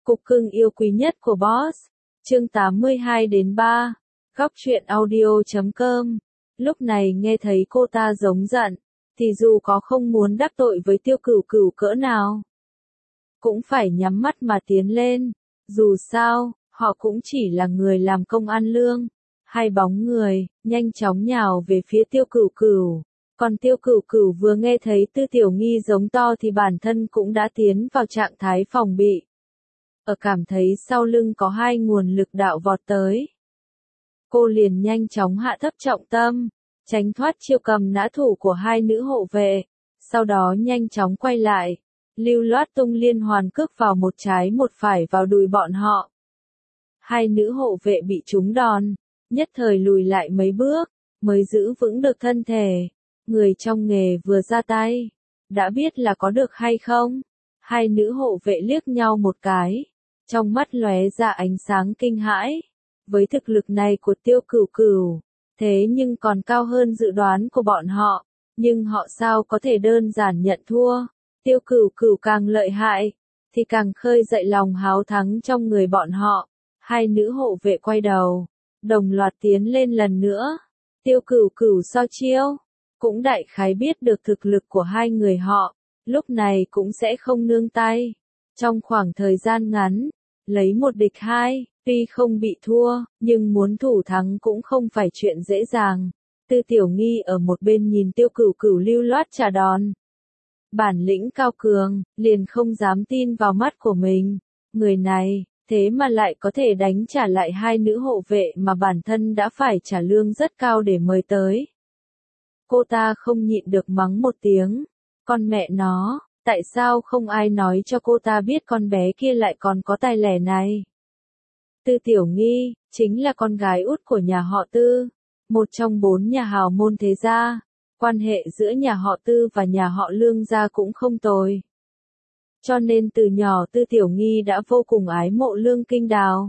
Cục cưng yêu quý nhất của Boss. Chương 82-3. Góc truyện audio.com. Lúc này nghe thấy cô ta giống giận, thì dù có không muốn đắc tội với Tiêu Cửu Cửu cỡ nào, cũng phải nhắm mắt mà tiến lên. Dù sao, họ cũng chỉ là người làm công ăn lương. Hai bóng người, nhanh chóng nhào về phía Tiêu Cửu Cửu. Còn Tiêu Cửu Cửu vừa nghe thấy Tư Tiểu Nghi giống to thì bản thân cũng đã tiến vào trạng thái phòng bị. Ở cảm thấy sau lưng có hai nguồn lực đạo vọt tới, cô liền nhanh chóng hạ thấp trọng tâm, tránh thoát chiêu cầm nã thủ của hai nữ hộ vệ, sau đó nhanh chóng quay lại, lưu loát tung liên hoàn cước vào một trái một phải vào đùi bọn họ. Hai nữ hộ vệ bị trúng đòn, nhất thời lùi lại mấy bước, mới giữ vững được thân thể. Người trong nghề vừa ra tay, đã biết là có được hay không. Hai nữ hộ vệ liếc nhau một cái, trong mắt lóe ra ánh sáng kinh hãi. Với thực lực này của Tiêu Cửu Cửu, thế nhưng còn cao hơn dự đoán của bọn họ, nhưng họ sao có thể đơn giản nhận thua. Tiêu Cửu Cửu càng lợi hại, thì càng khơi dậy lòng háo thắng trong người bọn họ. Hai nữ hộ vệ quay đầu, đồng loạt tiến lên lần nữa. Tiêu Cửu Cửu so chiêu, cũng đại khái biết được thực lực của hai người họ, lúc này cũng sẽ không nương tay. Trong khoảng thời gian ngắn, lấy một địch hai, tuy không bị thua, nhưng muốn thủ thắng cũng không phải chuyện dễ dàng. Tư Tiểu Nghi ở một bên nhìn Tiêu Cửu Cửu lưu loát trả đòn. Bản lĩnh cao cường, liền không dám tin vào mắt của mình. Người này, thế mà lại có thể đánh trả lại hai nữ hộ vệ mà bản thân đã phải trả lương rất cao để mời tới. Cô ta không nhịn được mắng một tiếng. Con mẹ nó, tại sao không ai nói cho cô ta biết con bé kia lại còn có tài lẻ này? Tư Tiểu Nghi, chính là con gái út của nhà họ Tư, một trong 4 nhà hào môn thế gia. Quan hệ giữa nhà họ Tư và nhà họ Lương gia cũng không tồi. Cho nên từ nhỏ Tư Tiểu Nghi đã vô cùng ái mộ Lương Kinh Đào.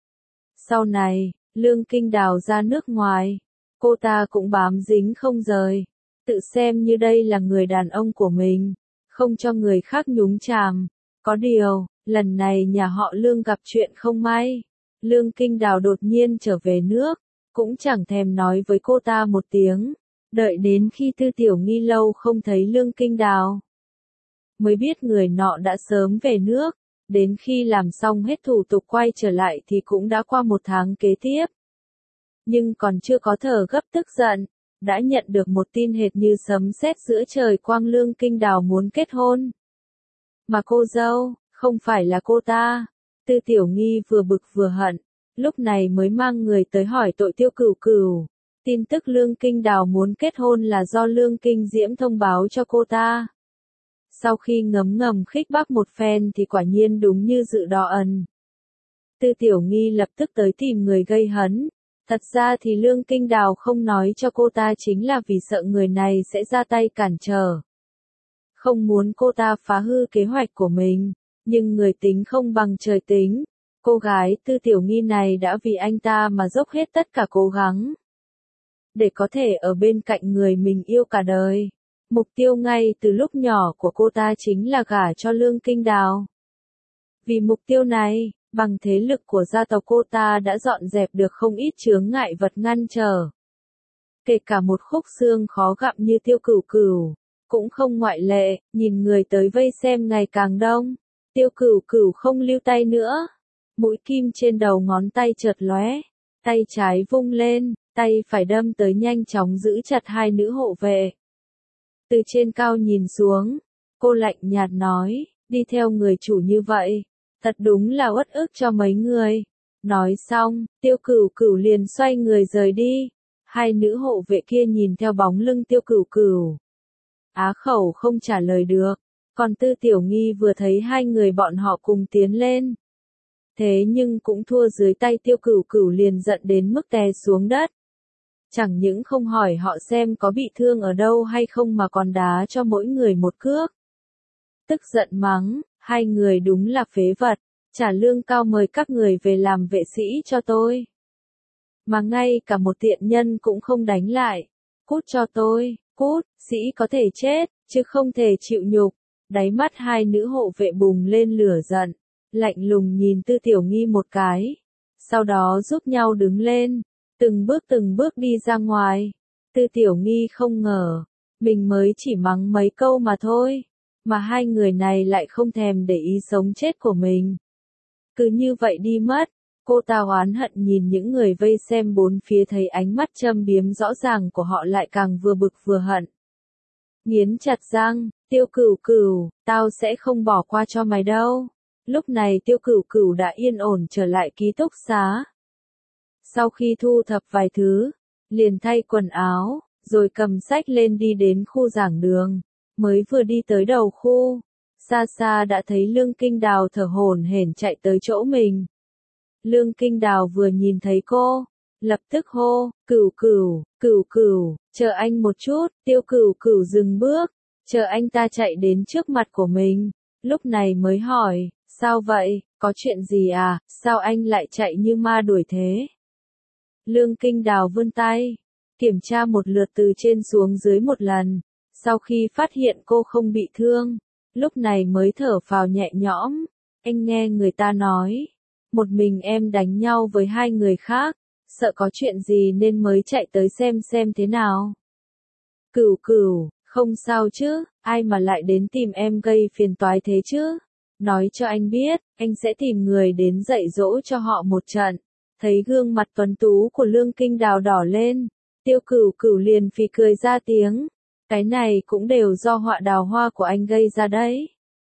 Sau này, Lương Kinh Đào ra nước ngoài, cô ta cũng bám dính không rời, tự xem như đây là người đàn ông của mình, không cho người khác nhúng chàm. Có điều, lần này nhà họ Lương gặp chuyện không may, Lương Kinh Đào đột nhiên trở về nước, cũng chẳng thèm nói với cô ta một tiếng, đợi đến khi Tư Tiểu Nghi lâu không thấy Lương Kinh Đào, mới biết người nọ đã sớm về nước. Đến khi làm xong hết thủ tục quay trở lại thì cũng đã qua 1 tháng kế tiếp. Nhưng còn chưa có thở gấp tức giận, đã nhận được một tin hệt như sấm sét giữa trời quang. Lương Kinh Đào muốn kết hôn. Mà cô dâu, không phải là cô ta. Tư Tiểu Nghi vừa bực vừa hận, lúc này mới mang người tới hỏi tội Tiêu Cửu Cửu. Tin tức Lương Kinh Đào muốn kết hôn là do Lương Kinh Diễm thông báo cho cô ta. Sau khi ngấm ngầm khích bác một phen thì quả nhiên đúng như dự đoán. Tư Tiểu Nghi lập tức tới tìm người gây hấn. Thật ra thì Lương Kinh Đào không nói cho cô ta chính là vì sợ người này sẽ ra tay cản trở. Không muốn cô ta phá hư kế hoạch của mình, nhưng người tính không bằng trời tính. Cô gái Tư Tiểu Nghi này đã vì anh ta mà dốc hết tất cả cố gắng, để có thể ở bên cạnh người mình yêu cả đời. Mục tiêu ngay từ lúc nhỏ của cô ta chính là gả cho Lương Kinh Đào. Vì mục tiêu này, bằng thế lực của gia tộc cô ta đã dọn dẹp được không ít chướng ngại vật ngăn trở. Kể cả một khúc xương khó gặm như Tiêu Cửu Cửu, cũng không ngoại lệ. Nhìn người tới vây xem ngày càng đông, Tiêu Cửu Cửu không lưu tay nữa. Mũi kim trên đầu ngón tay chợt lóe, tay trái vung lên, tay phải đâm tới nhanh chóng giữ chặt hai nữ hộ vệ. Từ trên cao nhìn xuống, cô lạnh nhạt nói, đi theo người chủ như vậy, thật đúng là uất ức cho mấy người. Nói xong, Tiêu Cửu Cửu liền xoay người rời đi. Hai nữ hộ vệ kia nhìn theo bóng lưng Tiêu Cửu Cửu, á khẩu không trả lời được. Còn Tư Tiểu Nghi vừa thấy hai người bọn họ cùng tiến lên, thế nhưng cũng thua dưới tay Tiêu Cửu Cửu, liền giận đến mức té xuống đất. Chẳng những không hỏi họ xem có bị thương ở đâu hay không mà còn đá cho mỗi người một cước. Tức giận mắng, hai người đúng là phế vật, trả lương cao mời các người về làm vệ sĩ cho tôi. Mà ngay cả một tiện nhân cũng không đánh lại. Cút cho tôi, cút, sĩ có thể chết, chứ không thể chịu nhục. Đáy mắt hai nữ hộ vệ bùng lên lửa giận, lạnh lùng nhìn Tư Tiểu Nghi một cái, sau đó giúp nhau đứng lên, từng bước đi ra ngoài. Tư Tiểu Nghi không ngờ, mình mới chỉ mắng mấy câu mà thôi, mà hai người này lại không thèm để ý sống chết của mình. Cứ như vậy đi mất, cô ta oán hận nhìn những người vây xem bốn phía, thấy ánh mắt châm biếm rõ ràng của họ lại càng vừa bực vừa hận. Nghiến chặt răng, Tiêu Cửu Cửu, tao sẽ không bỏ qua cho mày đâu. Lúc này Tiêu Cửu Cửu đã yên ổn trở lại ký túc xá. Sau khi thu thập vài thứ, liền thay quần áo, rồi cầm sách lên đi đến khu giảng đường. Mới vừa đi tới đầu khu, xa xa đã thấy Lương Kinh Đào thở hổn hển chạy tới chỗ mình. Lương Kinh Đào vừa nhìn thấy cô, lập tức hô, Cửu Cửu, Cửu Cửu, chờ anh một chút. Tiêu Cửu Cửu dừng bước, chờ anh ta chạy đến trước mặt của mình, lúc này mới hỏi, sao vậy, có chuyện gì à, sao anh lại chạy như ma đuổi thế? Lương Kinh Đào vươn tay, kiểm tra một lượt từ trên xuống dưới một lần, sau khi phát hiện cô không bị thương, lúc này mới thở phào nhẹ nhõm. Anh nghe người ta nói, một mình em đánh nhau với hai người khác, sợ có chuyện gì nên mới chạy tới xem thế nào. Cửu Cửu, không sao chứ, ai mà lại đến tìm em gây phiền toái thế chứ? Nói cho anh biết, anh sẽ tìm người đến dạy dỗ cho họ một trận. Thấy gương mặt tuấn tú của Lương Kinh Đào đỏ lên, Tiêu Cửu Cửu liền phì cười ra tiếng. Cái này cũng đều do họa đào hoa của anh gây ra đấy.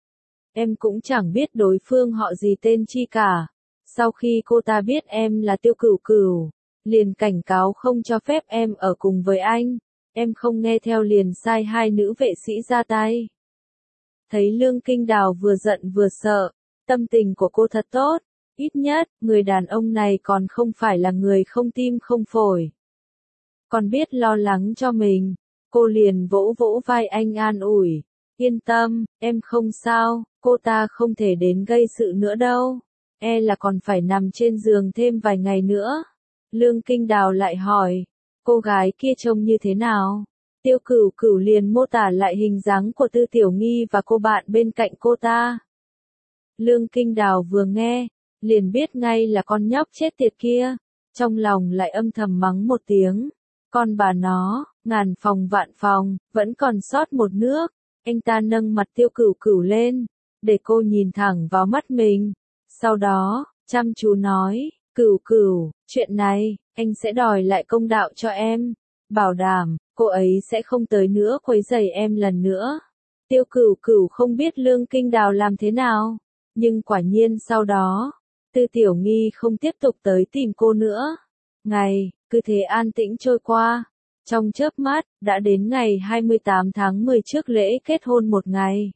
Em cũng chẳng biết đối phương họ gì tên chi cả. Sau khi cô ta biết em là Tiêu Cửu Cửu, liền cảnh cáo không cho phép em ở cùng với anh. Em không nghe theo liền sai hai nữ vệ sĩ ra tay. Thấy Lương Kinh Đào vừa giận vừa sợ, tâm tình của cô thật tốt. Ít nhất, người đàn ông này còn không phải là người không tim không phổi. Còn biết lo lắng cho mình, cô liền vỗ vỗ vai anh an ủi. Yên tâm, em không sao, cô ta không thể đến gây sự nữa đâu. E là còn phải nằm trên giường thêm vài ngày nữa. Lương Kinh Đào lại hỏi, cô gái kia trông như thế nào? Tiêu Cửu Cửu liền mô tả lại hình dáng của Tư Tiểu Nghi và cô bạn bên cạnh cô ta. Lương Kinh Đào vừa nghe, liền biết ngay là con nhóc chết tiệt kia, trong lòng lại âm thầm mắng một tiếng. Con bà nó, ngàn phòng vạn phòng, vẫn còn sót một nước. Anh ta nâng mặt Tiêu Cửu Cửu lên, để cô nhìn thẳng vào mắt mình. Sau đó, chăm chú nói, Cửu Cửu, chuyện này, anh sẽ đòi lại công đạo cho em. Bảo đảm, cô ấy sẽ không tới nữa quấy rầy em lần nữa. Tiêu Cửu Cửu không biết Lương Kinh Đào làm thế nào, nhưng quả nhiên sau đó, Tư Tiểu Nghi không tiếp tục tới tìm cô nữa. Ngày, cứ thế an tĩnh trôi qua. Trong chớp mắt, đã đến ngày 28 tháng 10 trước lễ kết hôn một ngày.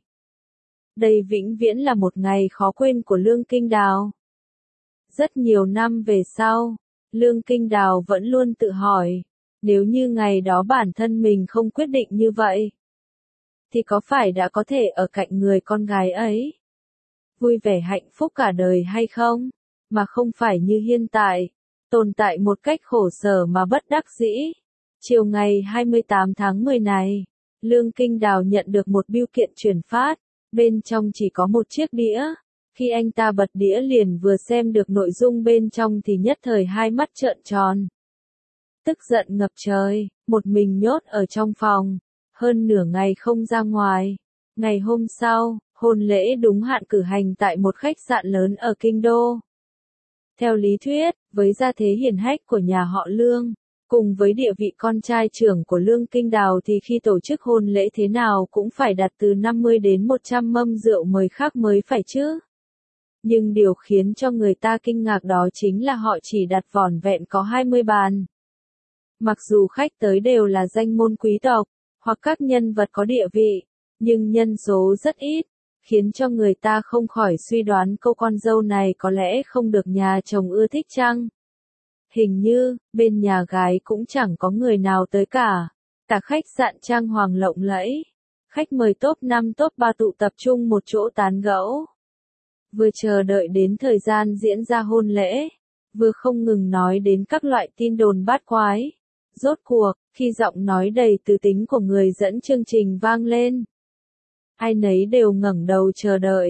Đây vĩnh viễn là một ngày khó quên của Lương Kinh Đào. Rất nhiều năm về sau, Lương Kinh Đào vẫn luôn tự hỏi, nếu như ngày đó bản thân mình không quyết định như vậy, thì có phải đã có thể ở cạnh người con gái ấy, vui vẻ hạnh phúc cả đời hay không, mà không phải như hiện tại, tồn tại một cách khổ sở mà bất đắc dĩ. Chiều ngày 28 tháng 10 này, Lương Kinh Đào nhận được một bưu kiện chuyển phát, bên trong chỉ có một chiếc đĩa. Khi anh ta bật đĩa liền vừa xem được nội dung bên trong thì nhất thời hai mắt trợn tròn. Tức giận ngập trời, một mình nhốt ở trong phòng, hơn nửa ngày không ra ngoài. Ngày hôm sau, hôn lễ đúng hạn cử hành tại một khách sạn lớn ở Kinh Đô. Theo lý thuyết, với gia thế hiển hách của nhà họ Lương, cùng với địa vị con trai trưởng của Lương Kinh Đào thì khi tổ chức hôn lễ thế nào cũng phải đặt từ 50 đến 100 mâm rượu mời khác mới phải chứ. Nhưng điều khiến cho người ta kinh ngạc đó chính là họ chỉ đặt vỏn vẹn có 20 bàn. Mặc dù khách tới đều là danh môn quý tộc, hoặc các nhân vật có địa vị, nhưng nhân số rất ít, khiến cho người ta không khỏi suy đoán cô con dâu này có lẽ không được nhà chồng ưa thích chăng? Hình như, bên nhà gái cũng chẳng có người nào tới cả. Cả khách sạn trang hoàng lộng lẫy. Khách mời top 5 top 3 tụ tập trung một chỗ tán gẫu. Vừa chờ đợi đến thời gian diễn ra hôn lễ, vừa không ngừng nói đến các loại tin đồn bát quái. Rốt cuộc, khi giọng nói đầy từ tính của người dẫn chương trình vang lên, ai nấy đều ngẩng đầu chờ đợi.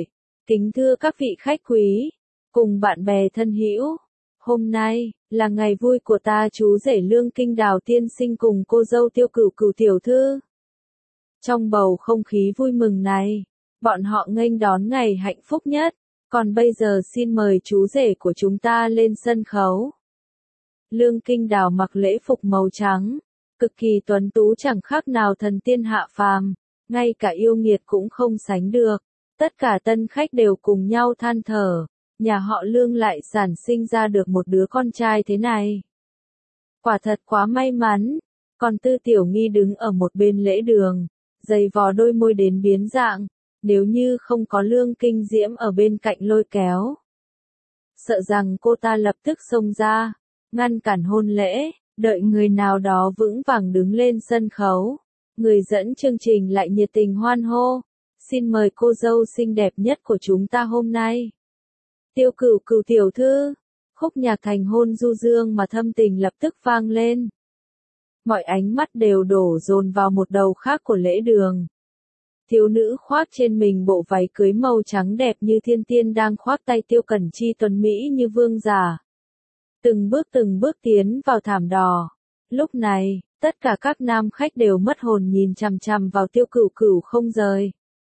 Kính thưa các vị khách quý, cùng bạn bè thân hữu, hôm nay là ngày vui của ta chú rể Lương Kinh Đào tiên sinh cùng cô dâu Tiêu Cửu Cửu tiểu thư. Trong bầu không khí vui mừng này, bọn họ nghênh đón ngày hạnh phúc nhất, còn bây giờ xin mời chú rể của chúng ta lên sân khấu. Lương Kinh Đào mặc lễ phục màu trắng, cực kỳ tuấn tú chẳng khác nào thần tiên hạ phàm, ngay cả yêu nghiệt cũng không sánh được. Tất cả tân khách đều cùng nhau than thở, nhà họ Lương lại sản sinh ra được một đứa con trai thế này. Quả thật quá may mắn, còn Tư Tiểu Nghi đứng ở một bên lễ đường, giày vò đôi môi đến biến dạng, nếu như không có Lương Kinh Diễm ở bên cạnh lôi kéo. Sợ rằng cô ta lập tức xông ra, ngăn cản hôn lễ, đợi người nào đó vững vàng đứng lên sân khấu. Người dẫn chương trình lại nhiệt tình hoan hô. Xin mời cô dâu xinh đẹp nhất của chúng ta hôm nay. Tiêu Cửu Cửu tiểu thư, khúc nhạc thành hôn du dương mà thâm tình lập tức vang lên. Mọi ánh mắt đều đổ dồn vào một đầu khác của lễ đường. Thiếu nữ khoác trên mình bộ váy cưới màu trắng đẹp như thiên tiên đang khoác tay Tiêu Cẩn Chi tuấn mỹ như vương giả. Từng bước tiến vào thảm đỏ. Lúc này, tất cả các nam khách đều mất hồn nhìn chằm chằm vào Tiêu Cửu Cửu không rời.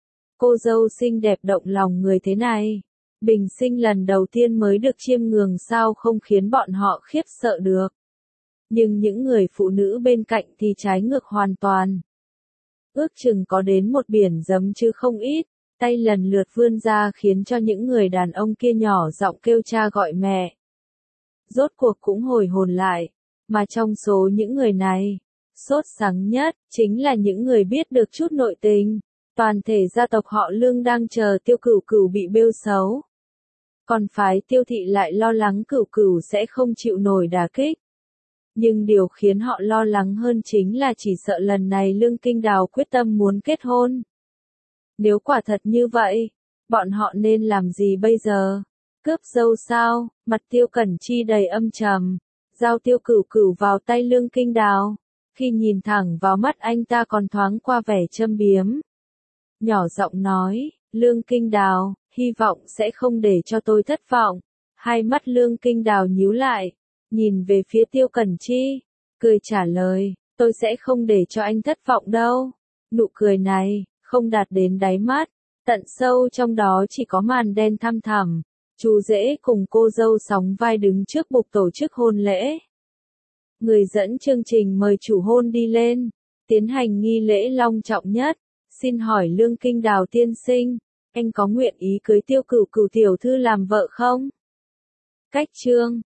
Cô dâu xinh đẹp động lòng người thế này, bình sinh lần đầu tiên mới được chiêm ngưỡng sao không khiến bọn họ khiếp sợ được. Nhưng những người phụ nữ bên cạnh thì trái ngược hoàn toàn. Ước chừng có đến một biển giấm chứ không ít, tay lần lượt vươn ra khiến cho những người đàn ông kia nhỏ giọng kêu cha gọi mẹ. Rốt cuộc cũng hồi hồn lại, mà trong số những người này, sốt sắng nhất, chính là những người biết được chút nội tình. Toàn thể gia tộc họ Lương đang chờ Tiêu Cửu Cửu bị bêu xấu. Còn phái Tiêu thị lại lo lắng Cửu Cửu sẽ không chịu nổi đả kích. Nhưng điều khiến họ lo lắng hơn chính là chỉ sợ lần này Lương Kinh Đào quyết tâm muốn kết hôn. Nếu quả thật như vậy, bọn họ nên làm gì bây giờ? Cướp dâu sao? Mặt Tiêu Cẩn Chi đầy âm trầm, giao Tiêu Cửu Cửu vào tay Lương Kinh Đào. Khi nhìn thẳng vào mắt anh ta còn thoáng qua vẻ châm biếm. Nhỏ giọng nói, Lương Kinh Đào, hy vọng sẽ không để cho tôi thất vọng. Hai mắt Lương Kinh Đào nhíu lại, nhìn về phía Tiêu Cẩn Chi, cười trả lời, tôi sẽ không để cho anh thất vọng đâu. Nụ cười này, không đạt đến đáy mắt, tận sâu trong đó chỉ có màn đen thăm thẳm. Chú rể cùng cô dâu sóng vai đứng trước bục tổ chức hôn lễ. Người dẫn chương trình mời chủ hôn đi lên, tiến hành nghi lễ long trọng nhất. Xin hỏi Lương Kinh Đào tiên sinh, anh có nguyện ý cưới Tiêu Cửu Cửu tiểu thư làm vợ không? Cách chương